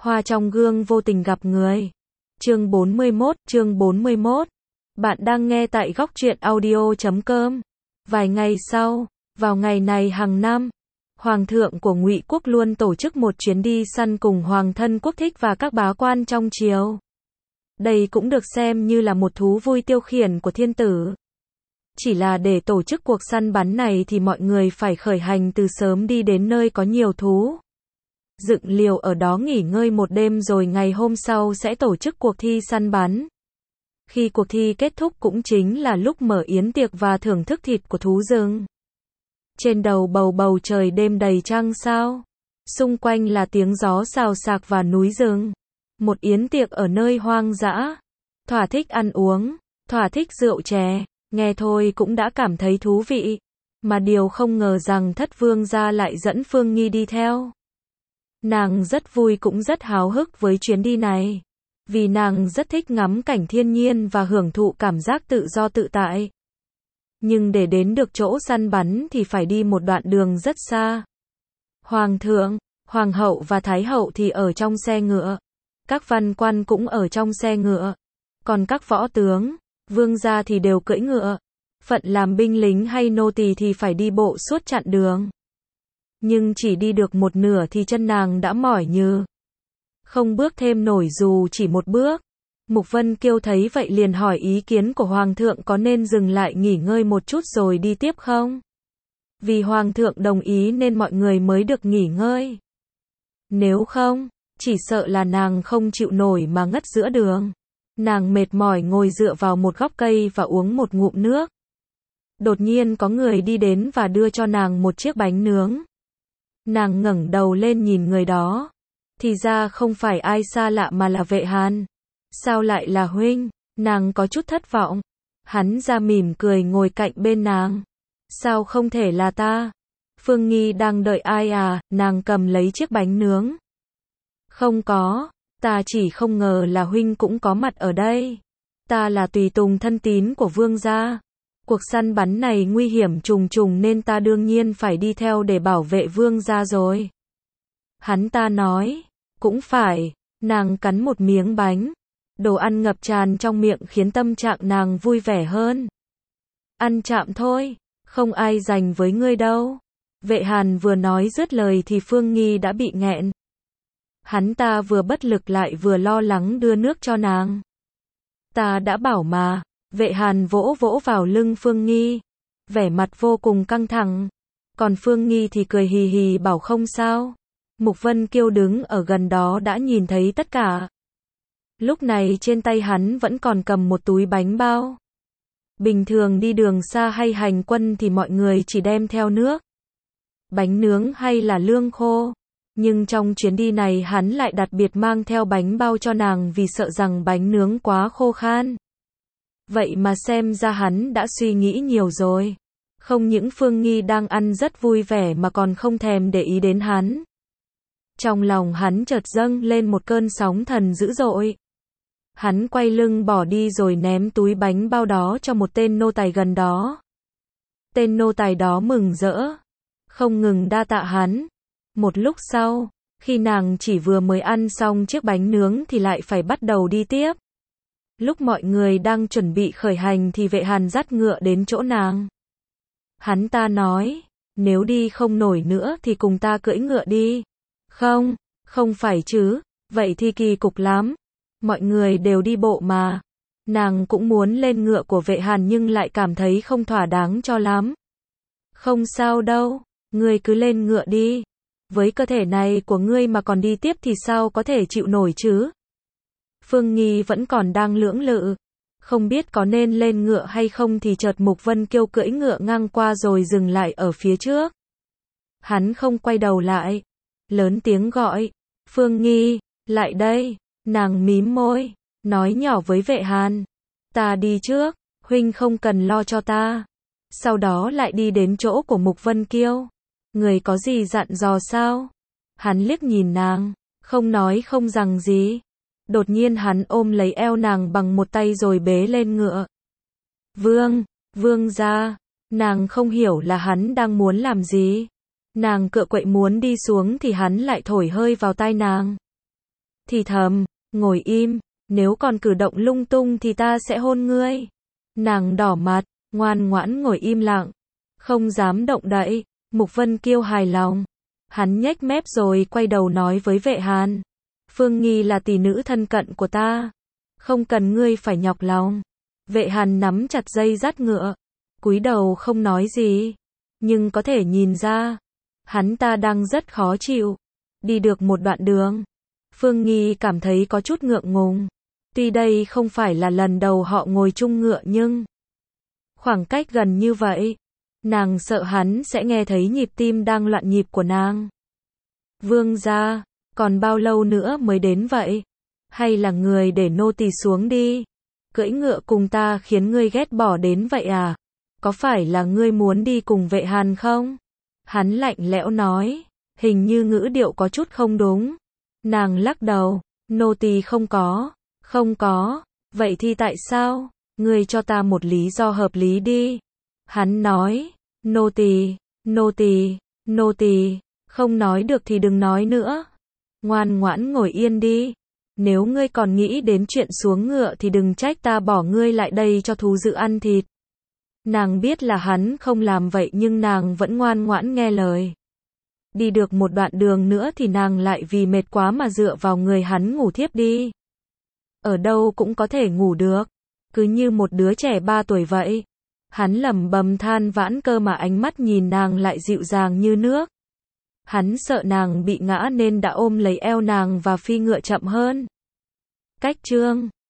Hoa trong gương vô tình gặp người. Chương 41. Bạn đang nghe tại góc truyện audio.com. Vài ngày sau, vào ngày này hàng năm, Hoàng thượng của Ngụy quốc luôn tổ chức một chuyến đi săn cùng hoàng thân quốc thích và các bá quan trong triều. Đây cũng được xem như là một thú vui tiêu khiển của thiên tử. Chỉ là để tổ chức cuộc săn bắn này thì mọi người phải khởi hành từ sớm đi đến nơi có nhiều thú. Dựng liều ở đó nghỉ ngơi một đêm rồi ngày hôm sau sẽ tổ chức cuộc thi săn bắn. Khi cuộc thi kết thúc cũng chính là lúc mở yến tiệc và thưởng thức thịt của thú rừng. Trên đầu bầu trời đêm đầy trăng sao. Xung quanh là tiếng gió xào xạc và núi rừng. Một yến tiệc ở nơi hoang dã. Thỏa thích ăn uống, thỏa thích rượu chè, nghe thôi cũng đã cảm thấy thú vị. Mà điều không ngờ rằng Thất Vương gia lại dẫn Phương Nghi đi theo. Nàng rất vui cũng rất háo hức với chuyến đi này. Vì nàng rất thích ngắm cảnh thiên nhiên và hưởng thụ cảm giác tự do tự tại. Nhưng để đến được chỗ săn bắn thì phải đi một đoạn đường rất xa. Hoàng thượng, hoàng hậu và thái hậu thì ở trong xe ngựa. Các văn quan cũng ở trong xe ngựa. Còn các võ tướng, vương gia thì đều cưỡi ngựa. Phận làm binh lính hay nô tỳ thì phải đi bộ suốt chặng đường. Nhưng chỉ đi được một nửa thì chân nàng đã mỏi nhừ. Không bước thêm nổi dù chỉ một bước. Mục Vân Kiêu thấy vậy liền hỏi ý kiến của Hoàng thượng có nên dừng lại nghỉ ngơi một chút rồi đi tiếp không? Vì Hoàng thượng đồng ý nên mọi người mới được nghỉ ngơi. Nếu không, chỉ sợ là nàng không chịu nổi mà ngất giữa đường. Nàng mệt mỏi ngồi dựa vào một gốc cây và uống một ngụm nước. Đột nhiên có người đi đến và đưa cho nàng một chiếc bánh nướng. Nàng ngẩng đầu lên nhìn người đó. Thì ra không phải ai xa lạ mà là Vệ Hàn. Sao lại là huynh? Nàng có chút thất vọng. Hắn ra mỉm cười ngồi cạnh bên nàng. Sao không thể là ta? Phương Nghi đang đợi ai à? Nàng cầm lấy chiếc bánh nướng. Không có, ta chỉ không ngờ là huynh cũng có mặt ở đây. Ta là tùy tùng thân tín của vương gia. Cuộc săn bắn này nguy hiểm trùng trùng nên ta đương nhiên phải đi theo để bảo vệ vương gia rồi. Hắn ta nói, cũng phải, nàng cắn một miếng bánh. Đồ ăn ngập tràn trong miệng khiến tâm trạng nàng vui vẻ hơn. Ăn chạm thôi, không ai giành với ngươi đâu. Vệ Hàn vừa nói dứt lời thì Phương Nghi đã bị nghẹn. Hắn ta vừa bất lực lại vừa lo lắng đưa nước cho nàng. Ta đã bảo mà. Vệ Hàn vỗ vỗ vào lưng Phương Nghi. Vẻ mặt vô cùng căng thẳng. Còn Phương Nghi thì cười hì hì bảo không sao. Mục Vân Kiêu đứng ở gần đó đã nhìn thấy tất cả. Lúc này trên tay hắn vẫn còn cầm một túi bánh bao. Bình thường đi đường xa hay hành quân thì mọi người chỉ đem theo nước, bánh nướng hay là lương khô. Nhưng trong chuyến đi này hắn lại đặc biệt mang theo bánh bao cho nàng vì sợ rằng bánh nướng quá khô khan. Vậy mà xem ra hắn đã suy nghĩ nhiều rồi. Không những Phương Nghi đang ăn rất vui vẻ mà còn không thèm để ý đến hắn. Trong lòng hắn chợt dâng lên một cơn sóng thần dữ dội. Hắn quay lưng bỏ đi rồi ném túi bánh bao đó cho một tên nô tài gần đó. Tên nô tài đó mừng rỡ, không ngừng đa tạ hắn. Một lúc sau, khi nàng chỉ vừa mới ăn xong chiếc bánh nướng thì lại phải bắt đầu đi tiếp. Lúc mọi người đang chuẩn bị khởi hành thì Vệ Hàn dắt ngựa đến chỗ nàng. Hắn ta nói, nếu đi không nổi nữa thì cùng ta cưỡi ngựa đi. Không, không phải chứ, vậy thì kỳ cục lắm. Mọi người đều đi bộ mà. Nàng cũng muốn lên ngựa của Vệ Hàn nhưng lại cảm thấy không thỏa đáng cho lắm. Không sao đâu, ngươi cứ lên ngựa đi. Với cơ thể này của ngươi mà còn đi tiếp thì sao có thể chịu nổi chứ? Phương Nghi vẫn còn đang lưỡng lự. Không biết có nên lên ngựa hay không thì chợt Mục Vân Kiêu cưỡi ngựa ngang qua rồi dừng lại ở phía trước. Hắn không quay đầu lại. Lớn tiếng gọi. Phương Nghi, lại đây. Nàng mím môi, nói nhỏ với Vệ Hàn. Ta đi trước, huynh không cần lo cho ta. Sau đó lại đi đến chỗ của Mục Vân Kiêu. Người có gì dặn dò sao? Hắn liếc nhìn nàng, không nói không rằng gì. Đột nhiên hắn ôm lấy eo nàng bằng một tay rồi bế lên ngựa. Vương gia, nàng không hiểu là hắn đang muốn làm gì. Nàng cựa quậy muốn đi xuống thì hắn lại thổi hơi vào tai nàng. thì thầm, ngồi im, nếu còn cử động lung tung thì ta sẽ hôn ngươi. Nàng đỏ mặt, ngoan ngoãn ngồi im lặng, không dám động đậy. Mục Vân Kiêu hài lòng. Hắn nhếch mép rồi quay đầu nói với Vệ Hàn. Phương Nghi là tỷ nữ thân cận của ta. Không cần ngươi phải nhọc lòng. Vệ Hàn nắm chặt dây dắt ngựa. Cúi đầu không nói gì. Nhưng có thể nhìn ra. Hắn ta đang rất khó chịu. Đi được một đoạn đường. Phương Nghi cảm thấy có chút ngượng ngùng. Tuy đây không phải là lần đầu họ ngồi chung ngựa nhưng khoảng cách gần như vậy. Nàng sợ hắn sẽ nghe thấy nhịp tim đang loạn nhịp của nàng. Vương gia, còn bao lâu nữa mới đến vậy? Hay là người để nô tỳ xuống đi? Cưỡi ngựa cùng ta khiến ngươi ghét bỏ đến vậy à? Có phải là ngươi muốn đi cùng Vệ Hàn không? Hắn lạnh lẽo nói, hình như ngữ điệu có chút không đúng. Nàng lắc đầu, nô tỳ không có, vậy thì tại sao? Ngươi cho ta một lý do hợp lý đi. Hắn nói, nô tỳ, không nói được thì đừng nói nữa. Ngoan ngoãn ngồi yên đi. Nếu ngươi còn nghĩ đến chuyện xuống ngựa thì đừng trách ta bỏ ngươi lại đây cho thú dữ ăn thịt. Nàng biết là hắn không làm vậy nhưng nàng vẫn ngoan ngoãn nghe lời. Đi được một đoạn đường nữa thì nàng lại vì mệt quá mà dựa vào người hắn ngủ thiếp đi. Ở đâu cũng có thể ngủ được, cứ như một đứa trẻ 3 tuổi vậy. Hắn lẩm bẩm than vãn cơ mà ánh mắt nhìn nàng lại dịu dàng như nước. Hắn sợ nàng bị ngã nên đã ôm lấy eo nàng và phi ngựa chậm hơn. Cách chương